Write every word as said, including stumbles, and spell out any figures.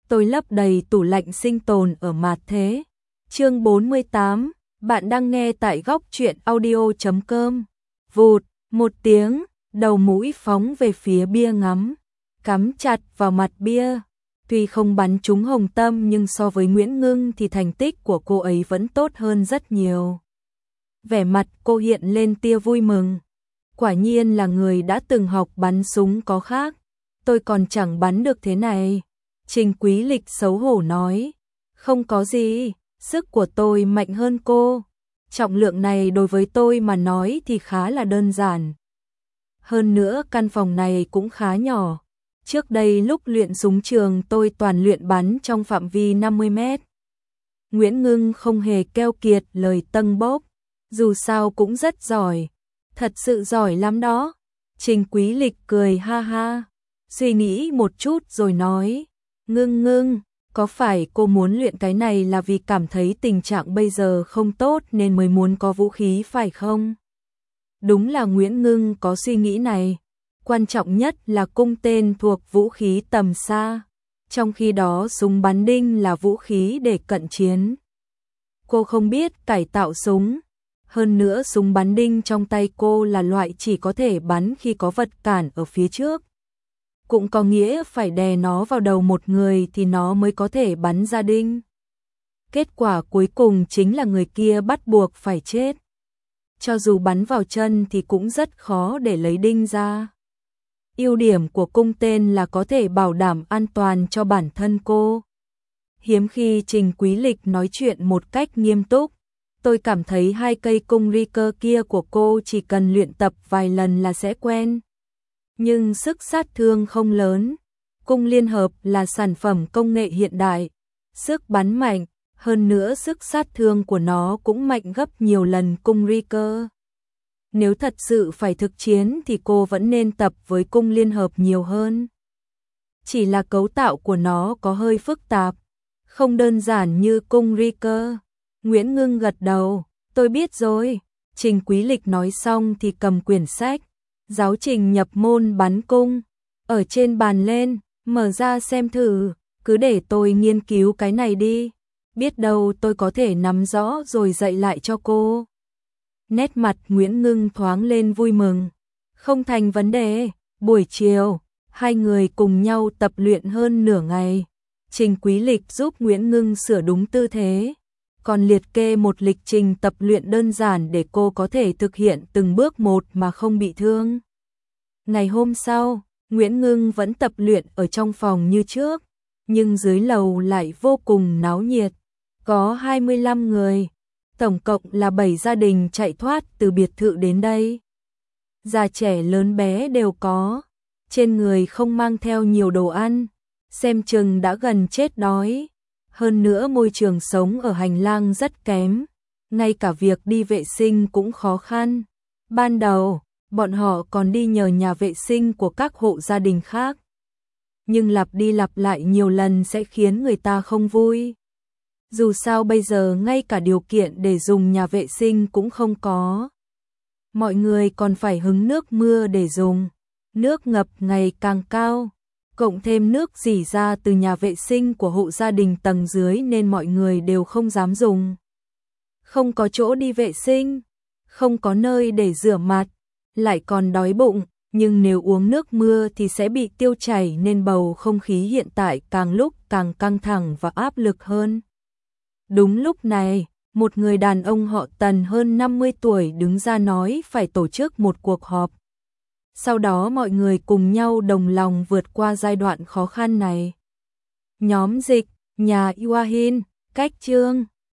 tôi lấp đầy tủ lạnh sinh tồn ở Mạt Thế. Chương bốn mươi tám, bạn đang nghe tại góc truyện audio chấm com. Vụt, một tiếng, đầu mũi phóng về phía bia ngắm, cắm chặt vào mặt bia. Tuy không bắn trúng hồng tâm nhưng so với Nguyễn Ngưng thì thành tích của cô ấy vẫn tốt hơn rất nhiều. Vẻ mặt cô hiện lên tia vui mừng. Quả nhiên là người đã từng học bắn súng có khác. Tôi còn chẳng bắn được thế này. Trình Quý Lịch xấu hổ nói. Không có gì, sức của tôi mạnh hơn cô. Trọng lượng này đối với tôi mà nói thì khá là đơn giản. Hơn nữa căn phòng này cũng khá nhỏ. Trước đây lúc luyện súng trường tôi toàn luyện bắn trong phạm vi năm mươi mét. Nguyễn Ngưng không hề keo kiệt lời tâng bốc. Dù sao cũng rất giỏi. Thật sự giỏi lắm đó. Trình Quý Lịch cười ha ha. Suy nghĩ một chút rồi nói. Ngưng ngưng, có phải cô muốn luyện cái này là vì cảm thấy tình trạng bây giờ không tốt nên mới muốn có vũ khí phải không? Đúng là Nguyễn Ngưng có suy nghĩ này. Quan trọng nhất là cung tên thuộc vũ khí tầm xa. Trong khi đó súng bắn đinh là vũ khí để cận chiến. Cô không biết cải tạo súng. Hơn nữa súng bắn đinh trong tay cô là loại chỉ có thể bắn khi có vật cản ở phía trước. Cũng có nghĩa phải đè nó vào đầu một người thì nó mới có thể bắn ra đinh. Kết quả cuối cùng chính là người kia bắt buộc phải chết. Cho dù bắn vào chân thì cũng rất khó để lấy đinh ra. Ưu điểm của cung tên là có thể bảo đảm an toàn cho bản thân cô. Hiếm khi Trình Quý Lịch nói chuyện một cách nghiêm túc. Tôi cảm thấy hai cây cung Riker kia của cô chỉ cần luyện tập vài lần là sẽ quen. Nhưng sức sát thương không lớn. Cung liên hợp là sản phẩm công nghệ hiện đại. Sức bắn mạnh, hơn nữa sức sát thương của nó cũng mạnh gấp nhiều lần cung Riker. Nếu thật sự phải thực chiến thì cô vẫn nên tập với cung liên hợp nhiều hơn. Chỉ là cấu tạo của nó có hơi phức tạp, không đơn giản như cung Riker. Nguyễn Ngưng gật đầu, tôi biết rồi. Trình Quý Lịch nói xong thì cầm quyển sách, giáo trình nhập môn bắn cung, ở trên bàn lên, mở ra xem thử, cứ để tôi nghiên cứu cái này đi. Biết đâu tôi có thể nắm rõ rồi dạy lại cho cô. Nét mặt Nguyễn Ngưng thoáng lên vui mừng. Không thành vấn đề, buổi chiều, hai người cùng nhau tập luyện hơn nửa ngày. Trình Quý Lịch giúp Nguyễn Ngưng sửa đúng tư thế. Còn liệt kê một lịch trình tập luyện đơn giản để cô có thể thực hiện từng bước một mà không bị thương. Ngày hôm sau, Nguyễn Ngưng vẫn tập luyện ở trong phòng như trước, nhưng dưới lầu lại vô cùng náo nhiệt. Có hai mươi lăm người, tổng cộng là bảy gia đình chạy thoát từ biệt thự đến đây. Già trẻ lớn bé đều có, trên người không mang theo nhiều đồ ăn, xem chừng đã gần chết đói. Hơn nữa môi trường sống ở hành lang rất kém, ngay cả việc đi vệ sinh cũng khó khăn. Ban đầu, bọn họ còn đi nhờ nhà vệ sinh của các hộ gia đình khác. Nhưng lặp đi lặp lại nhiều lần sẽ khiến người ta không vui. Dù sao bây giờ ngay cả điều kiện để dùng nhà vệ sinh cũng không có. Mọi người còn phải hứng nước mưa để dùng. Nước ngập ngày càng cao. Cộng thêm nước rỉ ra từ nhà vệ sinh của hộ gia đình tầng dưới nên mọi người đều không dám dùng. Không có chỗ đi vệ sinh, không có nơi để rửa mặt, lại còn đói bụng, nhưng nếu uống nước mưa thì sẽ bị tiêu chảy nên bầu không khí hiện tại càng lúc càng căng thẳng và áp lực hơn. Đúng lúc này, một người đàn ông họ Tần hơn năm mươi tuổi đứng ra nói phải tổ chức một cuộc họp. Sau đó mọi người cùng nhau đồng lòng vượt qua giai đoạn khó khăn này. Nhóm dịch, nhà Iwahin, cách chương.